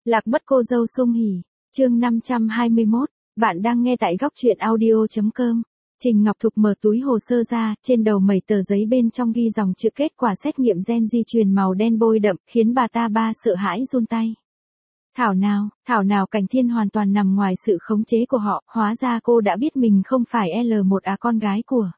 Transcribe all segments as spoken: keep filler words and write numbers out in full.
Lạc mất cô dâu Sung Hỉ, chương năm trăm hai mươi mốt, bạn đang nghe tại góc truyện audio.com. Trình Ngọc Thục mở túi hồ sơ ra, trên đầu mẩy tờ giấy bên trong ghi dòng chữ kết quả xét nghiệm gen di truyền màu đen bôi đậm, khiến bà ta ba sợ hãi run tay. Thảo nào, thảo nào Cảnh Thiên hoàn toàn nằm ngoài sự khống chế của họ, hóa ra cô đã biết mình không phải L một à con gái của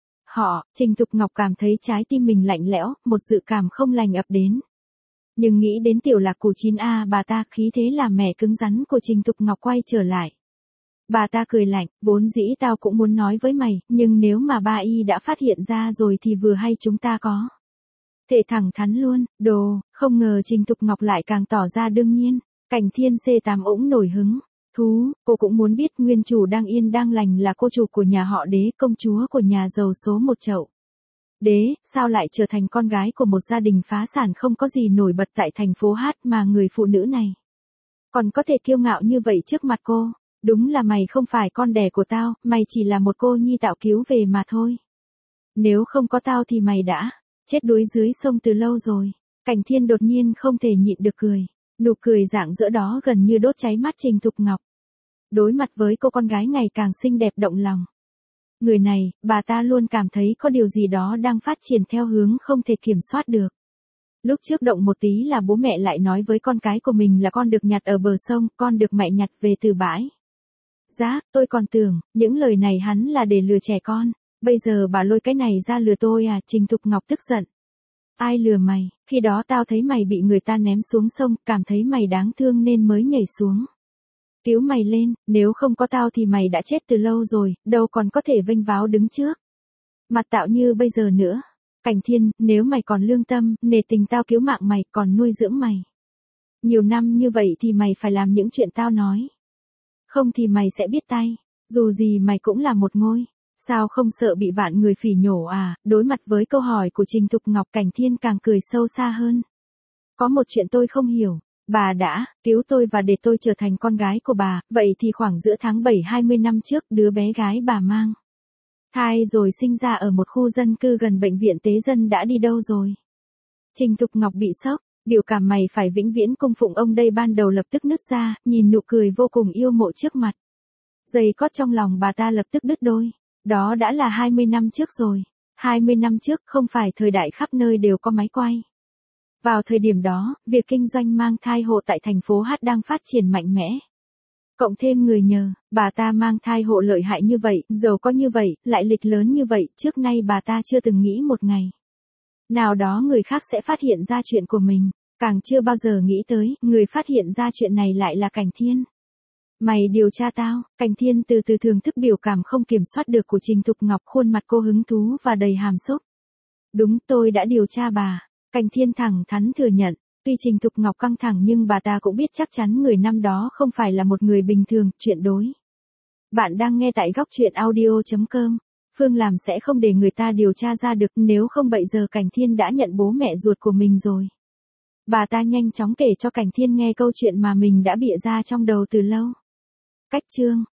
họ. Trình Thục Ngọc cảm thấy trái tim mình lạnh lẽo, một dự cảm không lành ập đến. Nhưng nghĩ đến tiểu lạc của chín A bà ta, khí thế là mẹ cứng rắn của Trình Thục Ngọc quay trở lại. Bà ta cười lạnh, vốn dĩ tao cũng muốn nói với mày, nhưng nếu mà ba y đã phát hiện ra rồi thì vừa hay chúng ta có thể thẳng thắn luôn, đồ, không ngờ Trình Thục Ngọc lại càng tỏ ra đương nhiên. Cảnh Thiên C tám ỗng nổi hứng, thú, cô cũng muốn biết nguyên chủ đang yên đang lành là cô chủ của nhà họ Đế, công chúa của nhà giàu số một chậu. Đế, sao lại trở thành con gái của một gia đình phá sản không có gì nổi bật tại thành phố Hát mà người phụ nữ này còn có thể kiêu ngạo như vậy trước mặt cô. Đúng là mày không phải con đẻ của tao, mày chỉ là một cô nhi tạo cứu về mà thôi. Nếu không có tao thì mày đã chết đuối dưới sông từ lâu rồi. Cảnh Thiên đột nhiên không thể nhịn được cười. Nụ cười rạng rỡ đó gần như đốt cháy mắt Trình Thục Ngọc. Đối mặt với cô con gái ngày càng xinh đẹp động lòng. Người này, bà ta luôn cảm thấy có điều gì đó đang phát triển theo hướng không thể kiểm soát được. Lúc trước động một tí là bố mẹ lại nói với con cái của mình là con được nhặt ở bờ sông, con được mẹ nhặt về từ bãi. Giá, tôi còn tưởng, những lời này hắn là để lừa trẻ con. Bây giờ bà lôi cái này ra lừa tôi à? Trình Thục Ngọc tức giận. Ai lừa mày, khi đó tao thấy mày bị người ta ném xuống sông, cảm thấy mày đáng thương nên mới nhảy xuống cứu mày lên, nếu không có tao thì mày đã chết từ lâu rồi, đâu còn có thể vênh váo đứng trước mặt tạo như bây giờ nữa. Cảnh Thiên, nếu mày còn lương tâm, nể tình tao cứu mạng mày, còn nuôi dưỡng mày nhiều năm như vậy thì mày phải làm những chuyện tao nói. Không thì mày sẽ biết tay, dù gì mày cũng là một ngôi sao không sợ bị vạn người phỉ nhổ à? Đối mặt với câu hỏi của Trình Thục Ngọc, Cảnh Thiên càng cười sâu xa hơn. Có một chuyện tôi không hiểu. Bà đã cứu tôi và để tôi trở thành con gái của bà, vậy thì khoảng giữa tháng bảy hai mươi năm trước, đứa bé gái bà mang thai rồi sinh ra ở một khu dân cư gần bệnh viện Tế Dân đã đi đâu rồi? Trình Thục Ngọc bị sốc, biểu cảm mày phải vĩnh viễn cung phụng ông đây ban đầu lập tức nứt ra, nhìn nụ cười vô cùng yêu mộ trước mặt. Giây cót trong lòng bà ta lập tức đứt đôi. Đó đã là hai mươi năm trước rồi. hai mươi năm trước không phải thời đại khắp nơi đều có máy quay. Vào thời điểm đó, việc kinh doanh mang thai hộ tại thành phố Hát đang phát triển mạnh mẽ. Cộng thêm người nhờ, bà ta mang thai hộ lợi hại như vậy, giàu có như vậy, lại lịch lớn như vậy, trước nay bà ta chưa từng nghĩ một ngày nào đó người khác sẽ phát hiện ra chuyện của mình, càng chưa bao giờ nghĩ tới, người phát hiện ra chuyện này lại là Cảnh Thiên. Mày điều tra tao? Cảnh Thiên từ từ thưởng thức biểu cảm không kiểm soát được của Trình Thục Ngọc, khuôn mặt cô hứng thú và đầy hàm xúc. Đúng, tôi đã điều tra bà. Cảnh Thiên thẳng thắn thừa nhận, tuy Trình Thục Ngọc căng thẳng nhưng bà ta cũng biết chắc chắn người năm đó không phải là một người bình thường. Chuyện đối. Bạn đang nghe tại góc truyện audio.com. Phương làm sẽ không để người ta điều tra ra được, nếu không bây giờ Cảnh Thiên đã nhận bố mẹ ruột của mình rồi. Bà ta nhanh chóng kể cho Cảnh Thiên nghe câu chuyện mà mình đã bịa ra trong đầu từ lâu. Cách chương,